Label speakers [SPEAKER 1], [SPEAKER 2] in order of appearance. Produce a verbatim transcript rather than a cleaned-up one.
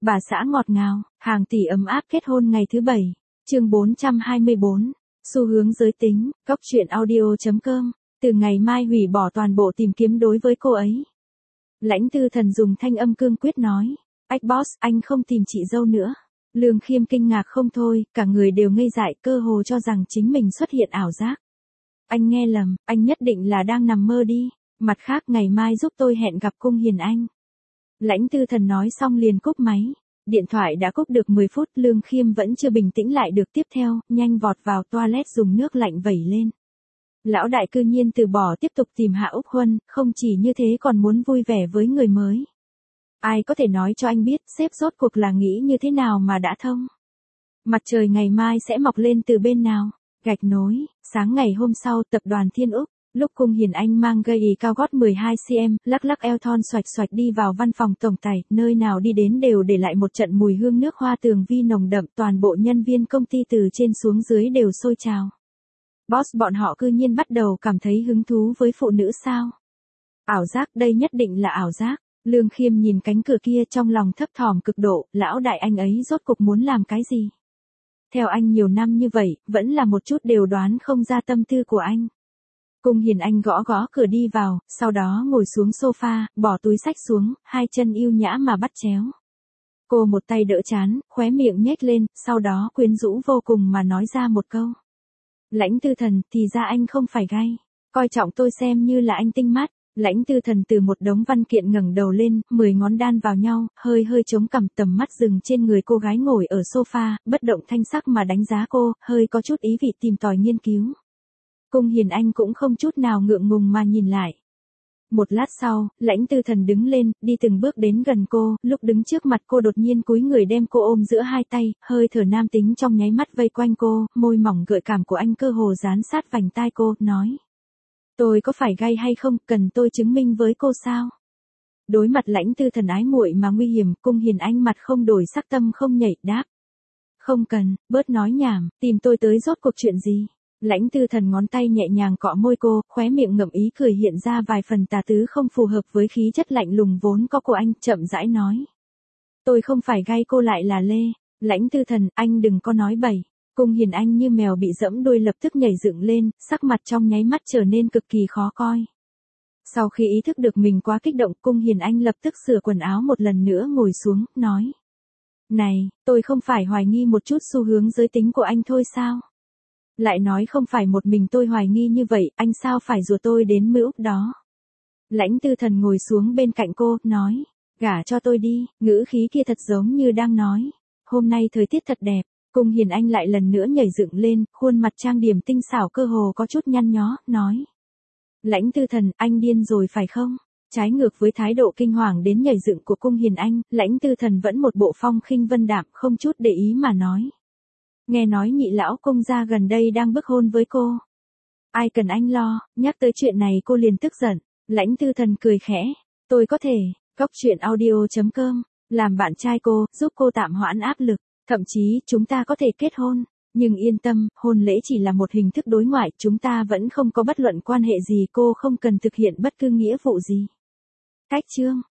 [SPEAKER 1] Bà xã ngọt ngào, hàng tỷ ấm áp kết hôn ngày thứ bảy. Chương bốn trăm hai mươi bốn. Xu hướng giới tính, góc truyện audio.com. Từ ngày mai hủy bỏ toàn bộ tìm kiếm đối với cô ấy. Lãnh Tư Thần dùng thanh âm cương quyết nói. Ách boss, anh không tìm chị dâu nữa. Lương Khiêm kinh ngạc không thôi, cả người đều ngây dại, cơ hồ cho rằng chính mình xuất hiện ảo giác. Anh nghe lầm, anh nhất định là đang nằm mơ đi. Mặt khác ngày mai giúp tôi hẹn gặp Cung Hiền Anh. Lãnh Tư Thần nói xong liền cúp máy. Điện thoại đã cúp được mười phút, Lương Khiêm vẫn chưa bình tĩnh lại được, tiếp theo, nhanh vọt vào toilet dùng nước lạnh vẩy lên. Lão đại cư nhiên từ bỏ tiếp tục tìm Hạ Úc Huân, không chỉ như thế còn muốn vui vẻ với người mới. Ai có thể nói cho anh biết, sếp rốt cuộc là nghĩ như thế nào mà đã thông? Mặt trời ngày mai sẽ mọc lên từ bên nào? Gạch nối, sáng ngày hôm sau, tập đoàn Thiên Úc. Lúc Cung Hiền Anh mang gây cao gót mười hai xăng-ti-mét, lắc lắc eo thon xoạch xoạch đi vào văn phòng tổng tài, nơi nào đi đến đều để lại một trận mùi hương nước hoa tường vi nồng đậm, toàn bộ nhân viên công ty từ trên xuống dưới đều sôi trào. Boss, bọn họ cư nhiên bắt đầu cảm thấy hứng thú với phụ nữ sao? Ảo giác, đây nhất định là ảo giác. Lương Khiêm nhìn cánh cửa kia trong lòng thấp thỏm cực độ, lão đại anh ấy rốt cục muốn làm cái gì? Theo anh nhiều năm như vậy, vẫn là một chút đều đoán không ra tâm tư của anh. Cung Hiền Anh gõ gõ cửa đi vào, sau đó ngồi xuống sofa, bỏ túi xách xuống, hai chân yêu nhã mà bắt chéo. Cô một tay đỡ trán, khóe miệng nhếch lên, sau đó quyến rũ vô cùng mà nói ra một câu. Lãnh Tư Thần, thì ra anh không phải gay, coi trọng tôi xem như là anh tinh mắt. Lãnh Tư Thần từ một đống văn kiện ngẩng đầu lên, mười ngón đan vào nhau, hơi hơi chống cằm, tầm mắt dừng trên người cô gái ngồi ở sofa, bất động thanh sắc mà đánh giá cô, hơi có chút ý vị tìm tòi nghiên cứu. Cung Hiền Anh cũng không chút nào ngượng ngùng mà nhìn lại. Một lát sau, Lãnh Tư Thần đứng lên, đi từng bước đến gần cô, lúc đứng trước mặt cô đột nhiên cúi người đem cô ôm giữa hai tay, hơi thở nam tính trong nháy mắt vây quanh cô, môi mỏng gợi cảm của anh cơ hồ dán sát vành tai cô, nói. Tôi có phải gay hay không, cần tôi chứng minh với cô sao? Đối mặt Lãnh Tư Thần ái muội mà nguy hiểm, Cung Hiền Anh mặt không đổi sắc, tâm không nhảy, đáp. Không cần, bớt nói nhảm, tìm tôi tới rốt cuộc chuyện gì? Lãnh Tư Thần ngón tay nhẹ nhàng cọ môi cô, khóe miệng ngậm ý cười hiện ra vài phần tà tứ không phù hợp với khí chất lạnh lùng vốn có của anh, chậm rãi nói. Tôi không phải gay, cô lại là Lê. Lãnh Tư Thần, anh đừng có nói bậy. Cung Hiền Anh như mèo bị dẫm đuôi lập tức nhảy dựng lên, sắc mặt trong nháy mắt trở nên cực kỳ khó coi. Sau khi ý thức được mình quá kích động, Cung Hiền Anh lập tức sửa quần áo một lần nữa ngồi xuống, nói. Này, tôi không phải hoài nghi một chút xu hướng giới tính của anh thôi sao? Lại nói không phải một mình tôi hoài nghi như vậy, anh sao phải rùa tôi đến mưu úc đó. Lãnh Tư Thần ngồi xuống bên cạnh cô, nói. Gả cho tôi đi, ngữ khí kia thật giống như đang nói. Hôm nay thời tiết thật đẹp. Cung Hiền Anh lại lần nữa nhảy dựng lên, khuôn mặt trang điểm tinh xảo cơ hồ có chút nhăn nhó, nói. Lãnh Tư Thần, anh điên rồi phải không? Trái ngược với thái độ kinh hoàng đến nhảy dựng của Cung Hiền Anh, Lãnh Tư Thần vẫn một bộ phong khinh vân đạm, không chút để ý mà nói. Nghe nói nhị lão Cung gia gần đây đang bức hôn với cô. Ai cần anh lo, nhắc tới chuyện này cô liền tức giận. Lãnh Tư Thần cười khẽ. Tôi có thể, góc truyện audio.com, làm bạn trai cô, giúp cô tạm hoãn áp lực. Thậm chí, chúng ta có thể kết hôn. Nhưng yên tâm, hôn lễ chỉ là một hình thức đối ngoại, chúng ta vẫn không có bất luận quan hệ gì, cô không cần thực hiện bất cứ nghĩa vụ gì. Cách chương.